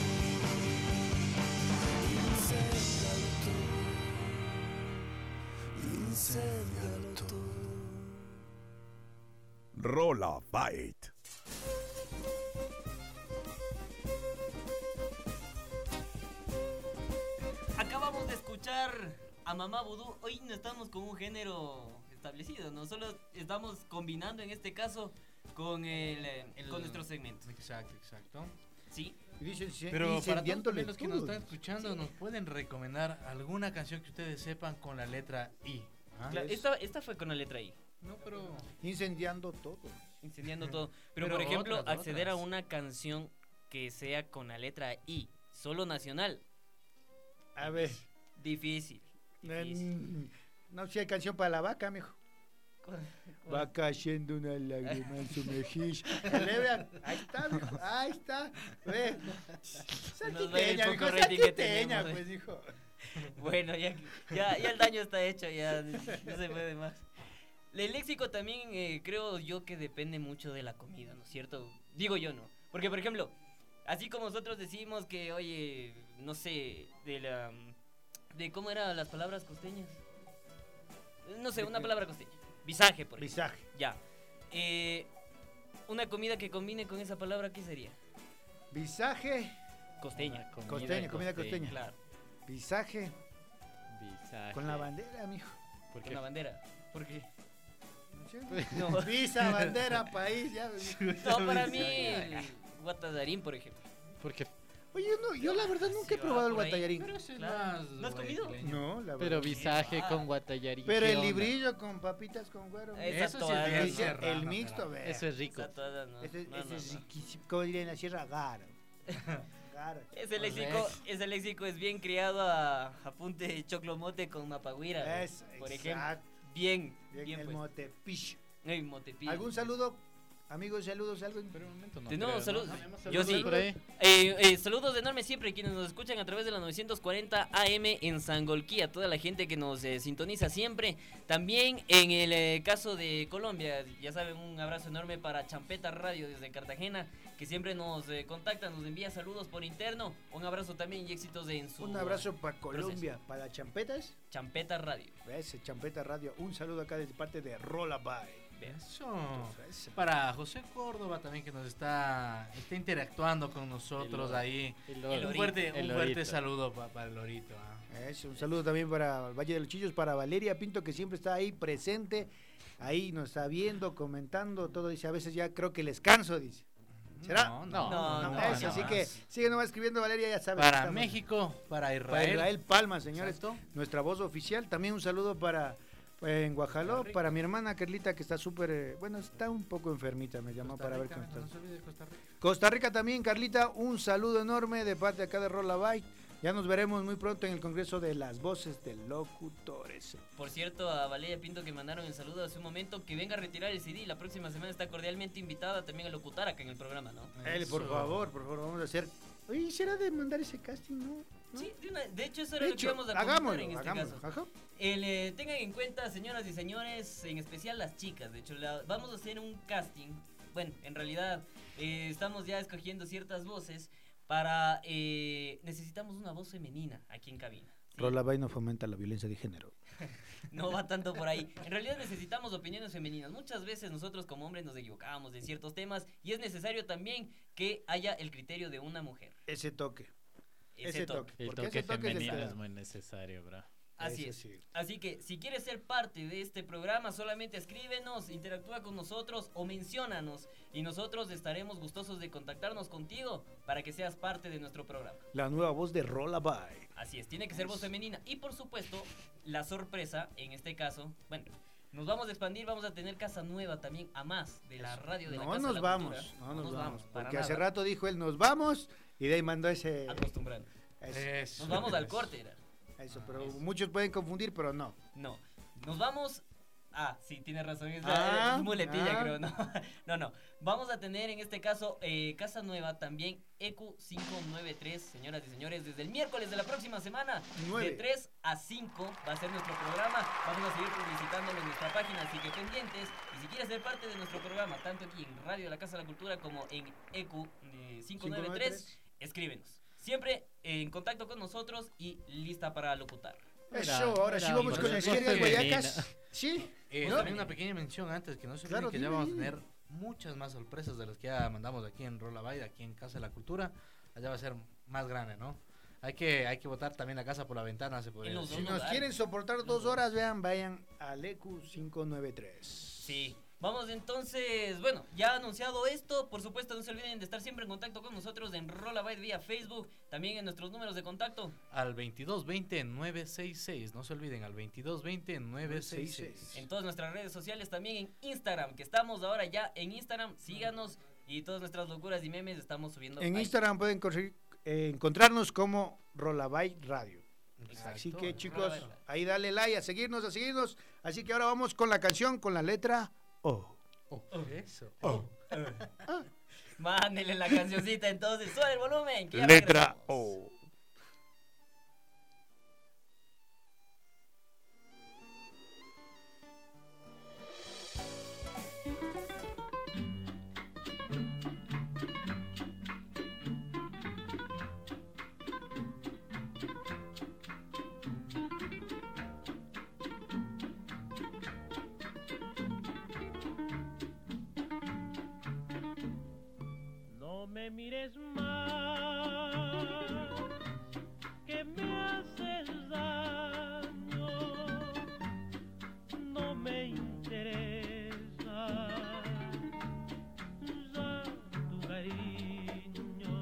Incendialo todo. Incendialo todo. Rola Byte. Acabamos de escuchar a Mamá Vudú. Hoy no estamos con un género establecido, no solo estamos combinando en este caso con con nuestro segmento. Exacto. Sí. Pero para todos Incendiándole los que nos todo. están escuchando, ¿nos pueden recomendar alguna canción que ustedes sepan con la letra I? ¿Ah? Esta fue con la letra I. No, pero... Incendiando todo. Incendiando todo. Pero, Pero por ejemplo, otras. acceder a una canción que sea con la letra I, solo nacional. A ver. Difícil. No, si hay canción para la vaca, mijo. Va cayendo una lágrima en su mejilla. Vean, ahí está, mijo. Ahí está. Ve. Nos va a ir Saltiteña, el mijo. poco rating que Saltiteña, tenemos. pues, hijo. Bueno, ya el daño está hecho, ya no se puede más. El léxico también creo yo que depende mucho de la comida, ¿no es cierto? Digo yo, ¿no? Porque, por ejemplo, así como nosotros decimos que, oye, no sé, de cómo eran las palabras costeñas. No sé, una palabra costeña. Visaje, por ejemplo. Visaje. Ya. Una comida que combine con esa palabra, ¿qué sería? Visaje. Costeña. Comida costeña. Claro. Visaje. Visaje. Con la bandera, mijo. ¿Por Con qué? la bandera. ¿Por qué? No. Visa, bandera, país, ya. No, para mí, guatadarín, por ejemplo. Porque Oye, no, yo la verdad nunca he Sí, probado va el por ahí. guatallarín. Pero ese es Claro. más ¿No has comido? guayaquileño. No, la verdad. pero visaje con guatallarín. Pero ¿qué el onda? librillo con papitas con güero. Esa Eso sí toada, es bien ¿no? serrano, El mixto, caramba. ve. Eso es rico. Esa toada, no. Ese No, ese no, es no. riquísimo. Como diría en la sierra, garo. Garo. Ese léxico es bien criado a apunte choclomote con mapagüira. Es, por ejemplo. exacto. Bien Bien, el pues. motepicho. Ey, motepillo. ¿Algún saludo Amigos, saludos, algo. Tenemos saludos. ¿no? Yo sí. Por ahí. Saludos enormes siempre quienes nos escuchan a través de la 940 AM en Sangolquí, a toda la gente que nos sintoniza siempre. También en el caso de Colombia, ya saben, un abrazo enorme para Champeta Radio desde Cartagena, que siempre nos contacta, nos envía saludos por interno. Un abrazo también y éxitos en su Un abrazo para Colombia, para Champetas. Champeta Radio. Ese Champeta Radio. Un saludo acá de parte de Rollabye. Eso. Para José Córdoba también que nos está interactuando con nosotros ahí. Un fuerte saludo para el Lorito. Un saludo también para el Valle de los Chillos, para Valeria Pinto, que siempre está ahí presente. Ahí nos está viendo, comentando todo. Dice, a veces ya creo que les canso, dice. ¿Será? No. Así que sigue nomás escribiendo, Valeria, ya sabes. Para México, para Israel. Para Israel Palma, señores. Exacto. Nuestra voz oficial. También un saludo para en Guajaló, para mi hermana Carlita, que está súper, está un poco enfermita, me llamó para ver cómo está. No se olvide Costa Rica. Costa Rica también, Carlita, un saludo enorme de parte acá de Rollabye. Ya nos veremos muy pronto en el Congreso de las Voces de Locutores. Por cierto, a Valeria Pinto que mandaron el saludo hace un momento, que venga a retirar el CD. La próxima semana está cordialmente invitada también a locutar acá en el programa, ¿no? Por favor, vamos a hacer. Oye, ¿será de mandar ese casting, no? Sí, de hecho eso era lo que íbamos a comentar en este caso. Ajá. Tengan en cuenta, señoras y señores, en especial las chicas, de hecho, vamos a hacer un casting. Bueno, en realidad estamos ya escogiendo ciertas voces para... necesitamos una voz femenina aquí en cabina. ¿Sí? Rollabye no fomenta la violencia de género. No va tanto por ahí. En realidad necesitamos opiniones femeninas. Muchas veces nosotros como hombres nos equivocamos en ciertos temas y es necesario también que haya el criterio de una mujer. Ese toque. Ese toque. El toque femenino es muy necesario, bro. Así es. Así que si quieres ser parte de este programa, solamente escríbenos, interactúa con nosotros o menciónanos y nosotros estaremos gustosos de contactarnos contigo para que seas parte de nuestro programa. La nueva voz de Rollabye. Así es, tiene que ser voz femenina y por supuesto la sorpresa en este caso, bueno, nos vamos a expandir, vamos a tener casa nueva también a más de la radio de la Casa de la Cultura. No nos vamos, para porque nada. hace rato dijo él, nos vamos, y de ahí mandó ese... Acostumbrando. Nos vamos al corte, era. Eso, pero muchos pueden confundir, pero no. No, nos vamos... sí, tiene razón, es muletilla creo, no. Vamos a tener en este caso casa nueva también, EQ593, señoras y señores, desde el miércoles de la próxima semana, 9. de 3 a 5 va a ser nuestro programa, vamos a seguir publicitándolo en nuestra página, así que pendientes, y si quieres ser parte de nuestro programa, tanto aquí en Radio de la Casa de la Cultura como en EQ593, escríbenos. Siempre en contacto con nosotros y lista para locutar. Ahora sí vamos con las jergas guayacas. Sí. También una pequeña mención antes, que no se olviden que ya vamos a tener muchas más sorpresas de las que ya mandamos aquí en Rollabye, aquí en Casa de la Cultura. Allá va a ser más grande, ¿no? Hay que botar también la casa por la ventana, se podría decir. Si nos quieren soportar 2 horas, vayan al EQ593. Sí. Vamos entonces, bueno, ya anunciado esto, por supuesto no se olviden de estar siempre en contacto con nosotros en Rollabye vía Facebook, también en nuestros números de contacto. Al 2220-966, no se olviden, al 2220-966. En todas nuestras redes sociales, también en Instagram, que estamos ahora ya en Instagram, síganos y todas nuestras locuras y memes estamos subiendo. En Instagram pueden encontrarnos como Rollabye Radio. Exacto. Así que chicos, ahí dale like, a seguirnos, así que ahora vamos con la canción, con la letra Eso. Mándele la cancioncita entonces, sube el volumen. Letra O. No me mires más, que me haces daño, no me interesa ya tu cariño,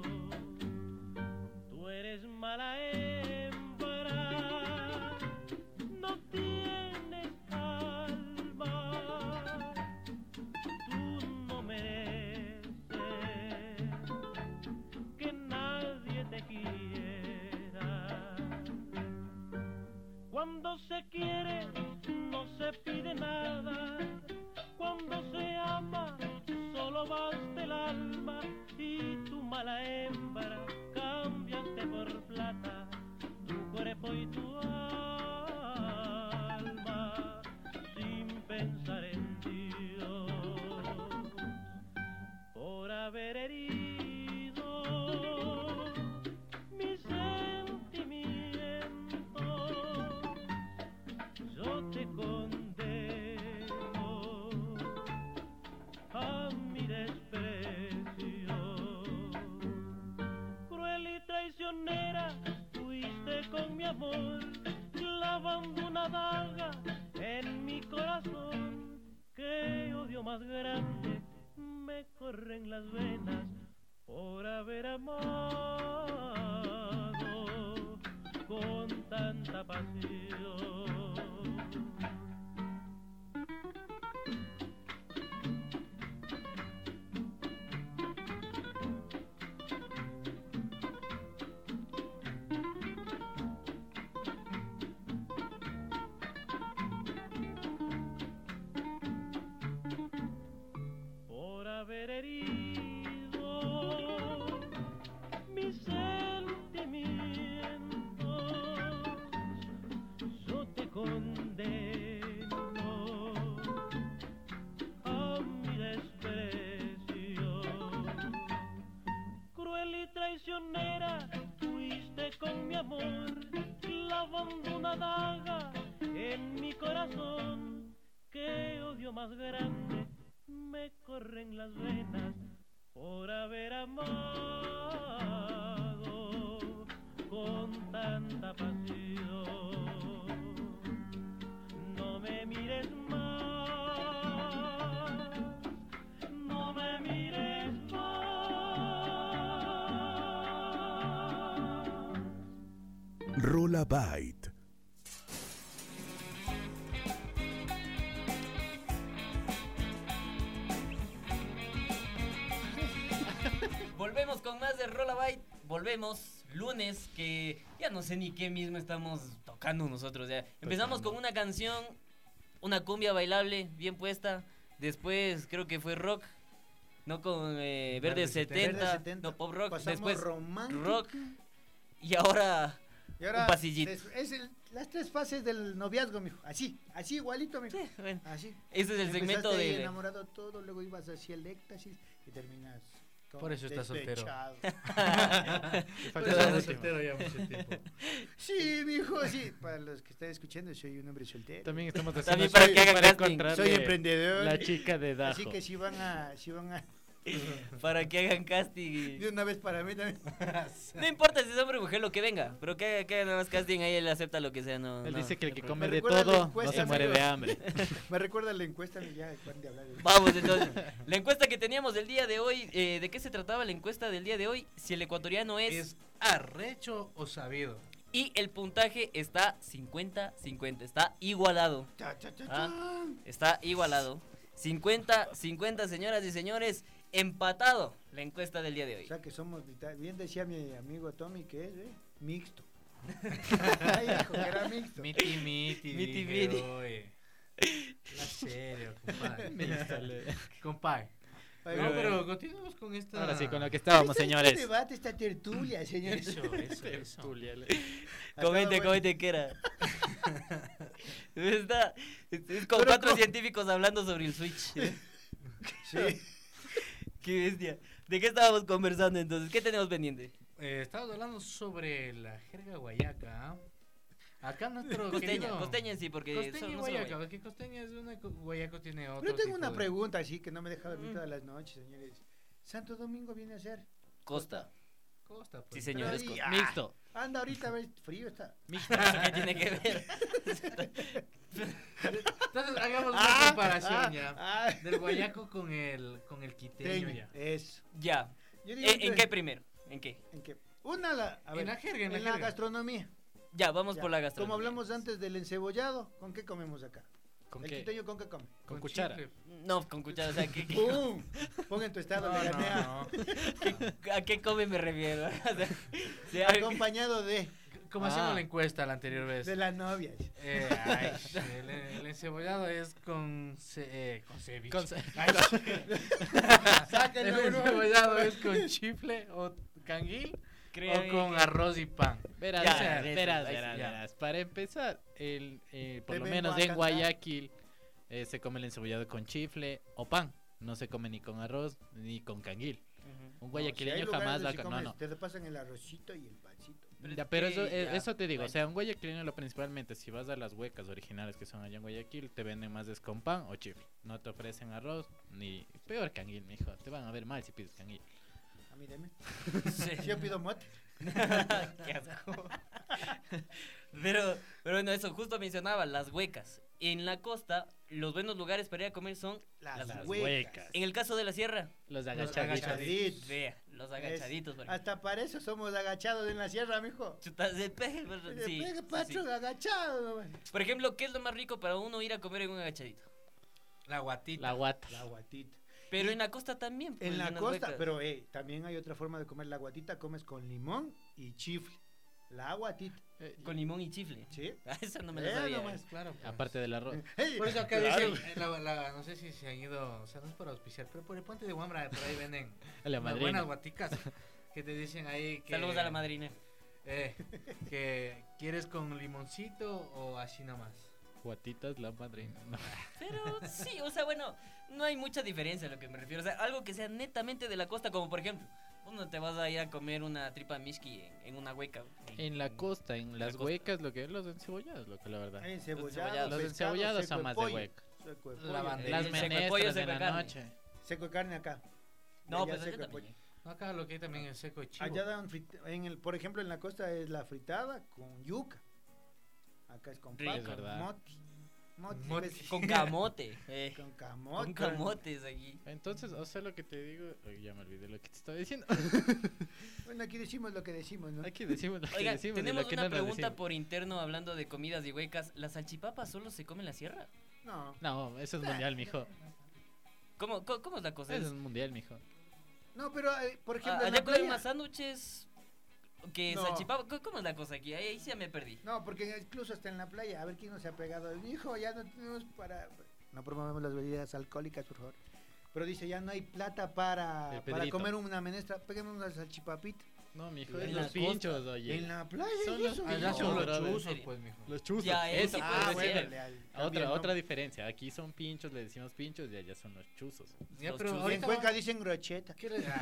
tú eres mala hembra, no tienes alma, tú no mereces que nadie te quiera. Cuando se quiere no se pide nada, cuando se ama las venas por haber amado con tanta pasión. Por haber herido mis sentimientos, yo te condeno a mi desprecio. Cruel y traicionera fuiste con mi amor, clavando una daga en mi corazón. Qué odio más grande me corren las venas por haber amado con tanta pasión. No me mires más, no me mires más. Rola Byte. Volvemos con más de Rola Byte. Volvemos lunes, que ya no sé ni qué mismo estamos tocando nosotros. Ya empezamos con una canción, una cumbia bailable bien puesta. Después creo que fue rock, no con Verde 70, no pop rock. Pasamos después romántico. rock y ahora un pasillito. Las tres fases del noviazgo, mijo. Así igualito, mijo. Sí, bueno. Así. Ese es el segmento Empezaste ahí de enamorado todo, luego ibas hacia el éxtasis y terminas. Por eso estás soltero. Estás soltero ya mucho tiempo. Sí, mijo, sí. Para los que están escuchando, soy un hombre soltero. También estamos También haciendo para que hagan casting. encontrarle Soy emprendedor. la chica de Dajo. Así que si van a para que hagan casting. de una vez para mí también. No importa si es hombre o mujer, lo que venga, pero que hagan nada más casting, ahí él acepta lo que sea. No, Él no, dice que el que no come Me de recuerda la todo no encuesta, se muere amigo. de hambre. Me recuerda la encuesta, ya de hablar de... Vamos entonces, la encuesta que teníamos del día de hoy, ¿de qué se trataba la encuesta del día de hoy? Si el ecuatoriano ¿Es arrecho o sabido? Y el puntaje está 50-50, está igualado. Está igualado. 50-50, señoras y señores, empatado la encuesta del día de hoy. O sea que somos, bien decía mi amigo Tommy que es, mixto. Ay, dijo que era mixto. Miti, Miti. La serio, compadre. Místale. Compadre. No, pero continuamos con esta. Ahora sí, con lo que estábamos, señores. Este debate, esta tertulia, señores. Eso. Tertulia. Comente qué era. Es con Pero 4 científicos hablando sobre el Switch. Sí. Qué bestia. ¿De qué estábamos conversando entonces? ¿Qué tenemos pendiente? Estábamos hablando sobre la jerga guayaca. ¿Ah? Acá nuestro Costeña en sí, porque Costeña y no solo guayaca, porque Costeña es una, guayaco tiene otro. Pero tengo tipo una de... pregunta así que no me deja dormir todas las noches, señores. ¿Santo Domingo viene a ser? Costa. Costa, pues. Sí, señor, es Pero Mixto. Anda ahorita a ver, frío está. Mixto, ¿eso qué tiene que ver? Entonces hagamos una comparación ya del guayaco con el quiteño ya. Es. Ya. Yo digo ¿En qué primero? ¿En qué? A ver, En la jerga, en la gastronomía. Ya, vamos Ya. por la gastronomía. Como hablamos antes del encebollado, ¿con qué comemos acá? ¿Con ¿El qué? quiteño con qué come? Con cuchara. chifle. No, con cuchara, o sea, ¿qué, ¡Pum! Ponga en tu estado, le gané. ¿a qué come me refiero? O sea, Acompañado de Como hacemos la encuesta la anterior vez. de las novias. El encebollado es con ceviche. Con El encebollado es con chifle o canguil o con arroz y pan. Verás, Ya, verás. Para empezar, por lo vengo menos a en cantar. Guayaquil se come el encebollado con chifle o pan. No se come ni con arroz ni con canguil. Un guayaquileño jamás va a... No. Te pasan el arrocito y el pancito. Ya, pero eso, ya, eso te digo, bueno. o sea, un guayaquileño lo principalmente, si vas a las huecas originales que son allá en Guayaquil, te venden más es con pan o chifle. No te ofrecen arroz, ni peor canguil, mijo. Te van a ver mal si pides canguil. A mí deme. Sí. Si yo pido mote. Qué asco. Pero bueno, eso justo mencionaba las huecas. en la costa, los buenos lugares para ir a comer son las huecas. En el caso de la sierra, Los agachaditos. vea, los agachaditos. por ejemplo. Hasta para eso somos agachados en la sierra, mijo. Chuta, se pegue, pues, Se sí, pegue, sí, patrón, sí. agachado. nomás. Por ejemplo, ¿qué es lo más rico para uno ir a comer en un agachadito? La guatita. La guata. La guatita. Pero en la costa también. pues, En la las costa, huecas. pero también hay otra forma de comer la guatita, comes con limón y chifle. La guatita. Con limón y chifle. Sí. Esa no me la sabía. nomás. Claro. pues. Aparte del arroz. Por eso acá Claro. dicen, no sé si se han ido, o sea, no es por auspiciar, pero por el puente de Huambra, por ahí venden A la unas madrina. buenas guaticas que te dicen ahí que... Saludos a la madrina. Que quieres con limoncito o así nomás. Guatitas, la madrina. No. Pero sí, o sea, bueno, no hay mucha diferencia a lo que me refiero. O sea, algo que sea netamente de la costa, como por ejemplo, vos no te vas a ir a comer una tripa miski en una hueca. En la costa, en las costa. huecas, lo que es los encebollados, lo que la verdad. Encebollado, Los pescado, encebollados seco son de más de pollo. hueca. Seco de La pollo. banderita. Las seco de menestras pollo, de seco de la carne. noche. Seco de carne acá. No, Allá pues allá seco de también. pollo. No, acá lo que hay también es seco de chivo. Allá dan por ejemplo, en la costa es la fritada con yuca. Acá es con Rico. papa, Es verdad. moti. Moti, Moti. pues, Con camote. con camote. Con camotes aquí. Entonces, o sea, lo que te digo. Ay, ya me olvidé lo que te estaba diciendo. Bueno, aquí decimos lo que decimos, ¿no? Aquí decimos lo que Oigan, decimos y tenemos lo que una no nos pregunta decimos. por interno hablando de comidas y huecas. ¿Las salchipapas solo se comen en la sierra? No. No, eso es mundial, mijo. ¿Cómo es la cosa? Eso es mundial, mijo. No, pero por ejemplo, en Allá la comen playa. más sándwiches que No. salchipapa. ¿Cómo es la cosa aquí? Ahí sí ya me perdí. No, porque incluso hasta en la playa, a ver quién nos ha pegado. Hijo, ya no tenemos para. No promovemos las bebidas alcohólicas, por favor. Pero dice, ya no hay plata para El Pedrito. comer una menestra. Peguemos una salchipapita. No, mijo, En es la los costa. pinchos, oye. En la playa, Son ¿y los eso? Allá pinchos, son los brother. chuzos, pues, mijo. Los chuzos. Ya, eso sí puede puede ser. ser. Otra diferencia. Aquí son pinchos, le decimos pinchos y allá son los chuzos. Ya, Los pero chuzos. Y en ahorita Cuenca dicen brocheta. ¿qué le-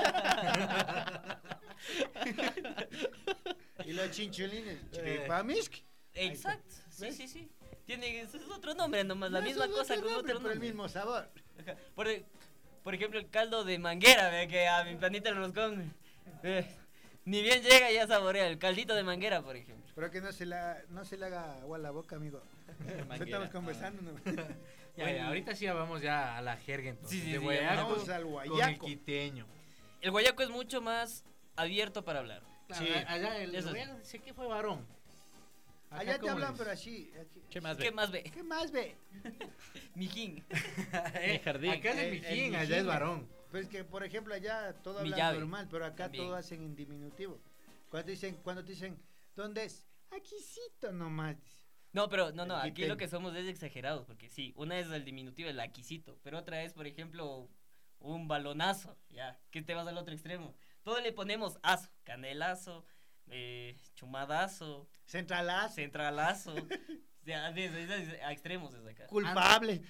Y los chincholines. Eh. Chipamisqui. Exacto. Sí, ¿Ves? sí, sí. Tiene ese es otro nombre nomás, la No, misma eso es cosa otro con nombre, otro pero el nombre. mismo sabor. Ajá. Por ejemplo, el caldo de manguera, ve que a mi planita el roscón. Ni bien llega ya saborea el caldito de manguera, por ejemplo. Pero que no se le haga agua a la boca, amigo. Estamos conversando. ¿no? Ya, ahorita sí vamos ya a la jerga entonces. Sí, sí, de sí, guayaco vamos al con el guayaco. quiteño. El guayaco es mucho más abierto para hablar. Claro, Sí. allá el Eso sí. guayaco dice que fue varón. Acá, Allá te ¿cómo hablan, es? pero así. Aquí. ¿Qué más ¿Qué ve? más ve? ¿Qué más ve? Mijín. Mi jardín. Acá es el mijín, allá es varón. Pues que, por ejemplo, allá todo Mi habla llave. normal, pero acá También. todo hacen en diminutivo. Cuando te dicen, ¿dónde es? Aquícito nomás. No, pero no, aquí Quiteño. lo que somos es exagerados, porque sí, una es el diminutivo, el aquisito, pero otra es, por ejemplo, un balonazo, ya, que te vas al otro extremo. Todo le ponemos aso, canelazo, chumadazo, Centralazo. centralazo, ya, a extremos es acá. Culpable.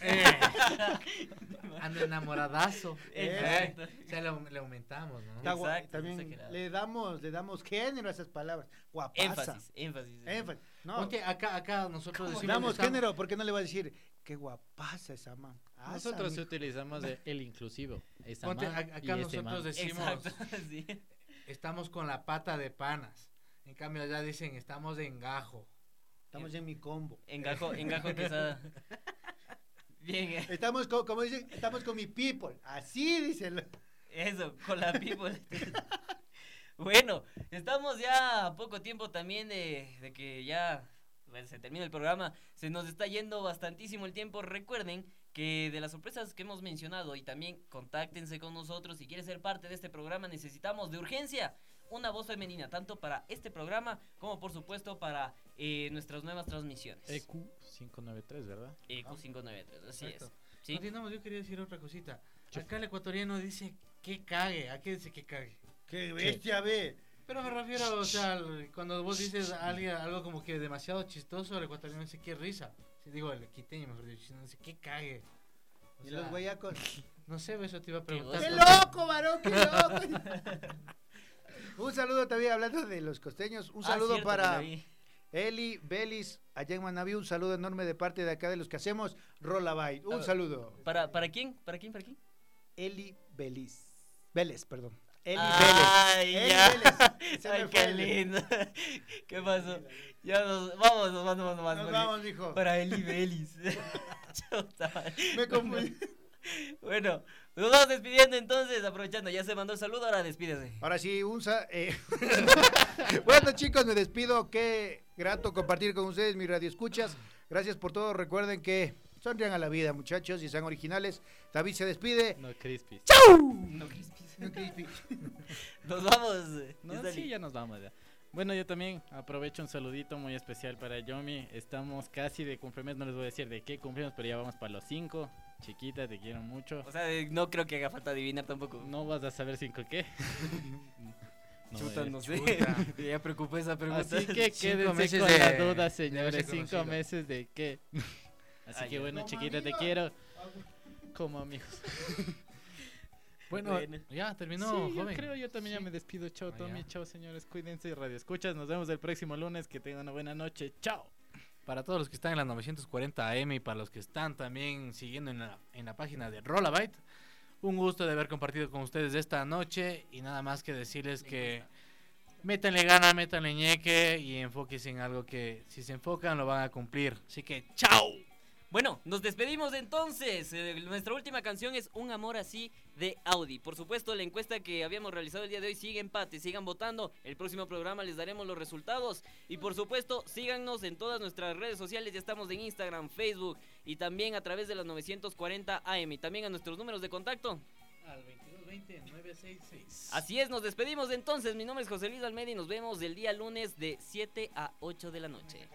Ando enamoradazo. Exacto. O sea, le aumentamos, ¿no? Está guay, Exacto, también exagerado. le damos género a esas palabras. Guapaza. Énfasis. Énfasis. No, Ponte acá nosotros decimos. damos estamos- género, ¿por qué no le va a decir qué guapaza esa man? Asa, Nosotros mijo. utilizamos el inclusivo. Esa Ponte, man acá y este nosotros man. decimos. Exacto, sí. Estamos con la pata de panas. En cambio, allá dicen, estamos de engajo. Estamos en mi combo. Engajo quesada. Bien, Estamos como dicen, estamos con mi people. Así dicen. eso, con la people. Bueno, estamos ya a poco tiempo también de que ya pues, se termina el programa. Se nos está yendo bastantísimo el tiempo. Recuerden que de las sorpresas que hemos mencionado y también contáctense con nosotros. Si quieres ser parte de este programa, necesitamos de urgencia una voz femenina, tanto para este programa como por supuesto para nuestras nuevas transmisiones. EQ593, ¿verdad? EQ593, así Exacto. es. ¿Sí? Continuamos, yo quería decir otra cosita. Acá el ecuatoriano dice que cague. ¿A qué dice que cague? ¡Qué bestia, ve! Pero me refiero, o sea, cuando vos dices algo como que demasiado chistoso, el ecuatoriano dice qué risa. Si digo el quiteño, mejor dicho, dice que cague. O Y sea, los guayacos. No sé, eso te iba a preguntar. ¡Qué loco, varón! ¡Qué loco! Un saludo también, hablando de los costeños. Un saludo cierto, para que lo vi. Eli Belis, allá en Manaví. Un saludo enorme de parte de acá de los que hacemos Rollabite. Un Ah, saludo. ¿Para quién? ¿Para quién? Eli Belis. Vélez, perdón. Eli Ay, Vélez. ya. Eli Vélez. Se Ay, me qué fue. lindo. ¿Qué pasó? Ya nos vamos. Nos vamos, mijo. Para Eli Vélez. Chuta madre. Me confundí. Bueno, nos vamos despidiendo entonces, aprovechando, ya se mandó el saludo, ahora despídese. Ahora sí, bueno, chicos, me despido. Qué grato compartir con ustedes, mis radioescuchas. Gracias por todo. Recuerden que sonrían a la vida, muchachos, y sean originales. David se despide. No crispis. ¡Chau! No crispis. No crispis. Nos vamos. No, sí, ya nos vamos ya. Bueno, yo también aprovecho un saludito muy especial para Yomi. Estamos casi de cumpleaños, no les voy a decir de qué cumplimos, pero ya vamos para los 5. Chiquita, te quiero mucho. O sea, no creo que haga falta adivinar tampoco. No vas a saber 5 qué. Chuta, no sé. chuta. Ya preocupé esa pregunta. Así que 5 quédense meses con de- la duda, de señores. haberse 5 conocido. meses de qué. Así Ay, que ya. bueno, No, chiquita, te mamita. quiero. Como amigos. Bueno, Bueno. ya terminó, Sí, yo joven. creo, yo también ya me despido. Chao, Ah, Tommy. ya. Chao, señores. Cuídense y radio escuchas. Nos vemos el próximo lunes. Que tengan una buena noche. Chao. Para todos los que están en la 940 AM y para los que están también siguiendo en la página de Rollabyte, un gusto de haber compartido con ustedes esta noche y nada más que decirles que métanle gana, métanle ñeque y enfóquense en algo que si se enfocan lo van a cumplir. Así que ¡chao! Bueno, nos despedimos entonces. Nuestra última canción es Un amor así de Audi. Por supuesto, la encuesta que habíamos realizado el día de hoy sigue empate, sigan votando. El próximo programa les daremos los resultados. Y por supuesto, síganos en todas nuestras redes sociales. Ya estamos en Instagram, Facebook y también a través de las 940 AM. Y también a nuestros números de contacto. Al 2220-966. Así es, nos despedimos entonces. Mi nombre es José Luis Almeida y nos vemos el día lunes de 7 a 8 de la noche.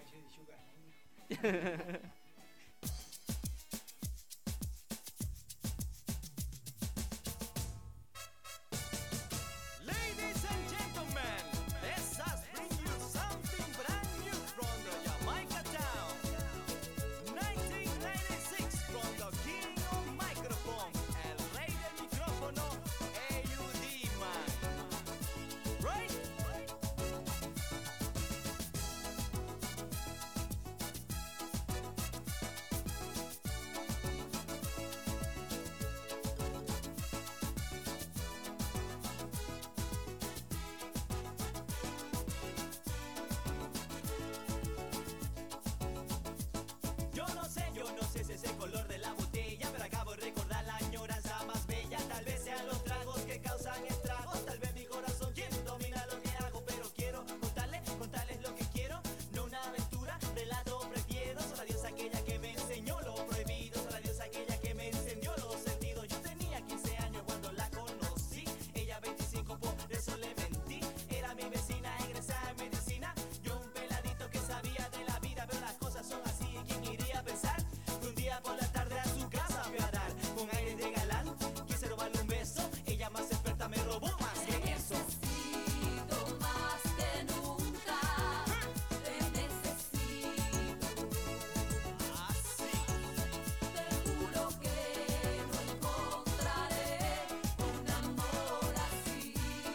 Ladies and gentlemen, let us bring you something brand new from the Jamaica town. 1996 from the king of microphone, el rey del micrófono, AUD man. Right? Yo no sé si es el color de la botella, pero acabo de recordar la añoranza más bella. Tal vez sean los tragos que causan estragos, tal vez mi corazón quiere dominar lo que hago, pero quiero contarles lo que quiero. No una aventura, relato prefiero. Soy la diosa aquella que me enseñó lo prohibido, soy la diosa aquella que me encendió los sentidos. Yo tenía 15 años cuando la conocí, ella 25, por eso le mentí. Era mi vecina egresada en medicina, yo un peladito que sabía de la vida, pero las cosas son así. ¿Quién iría a pensar que un día por la tarde a su casa fui a dar con aire de galán? Quise robarle un beso, ella más experta me robó más que eso. Más que nunca, te necesito. Así. Te juro que no encontraré un amor así.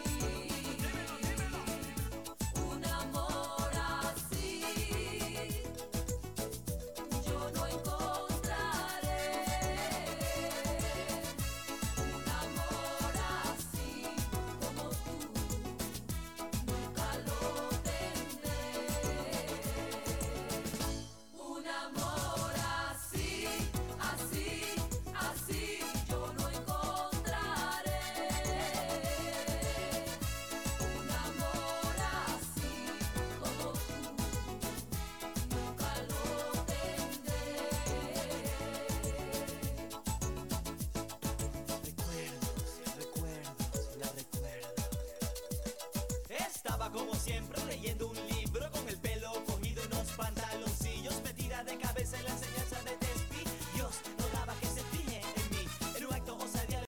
Un amor así. Yo no encontraré un amor así como tú. Nunca lo tendré. Un amor así, así, así, yo no encontraré. Un amor así como tú. Nunca lo tendré. Recuerdos, la recuerdo. Estaba como siempre leyendo un libro con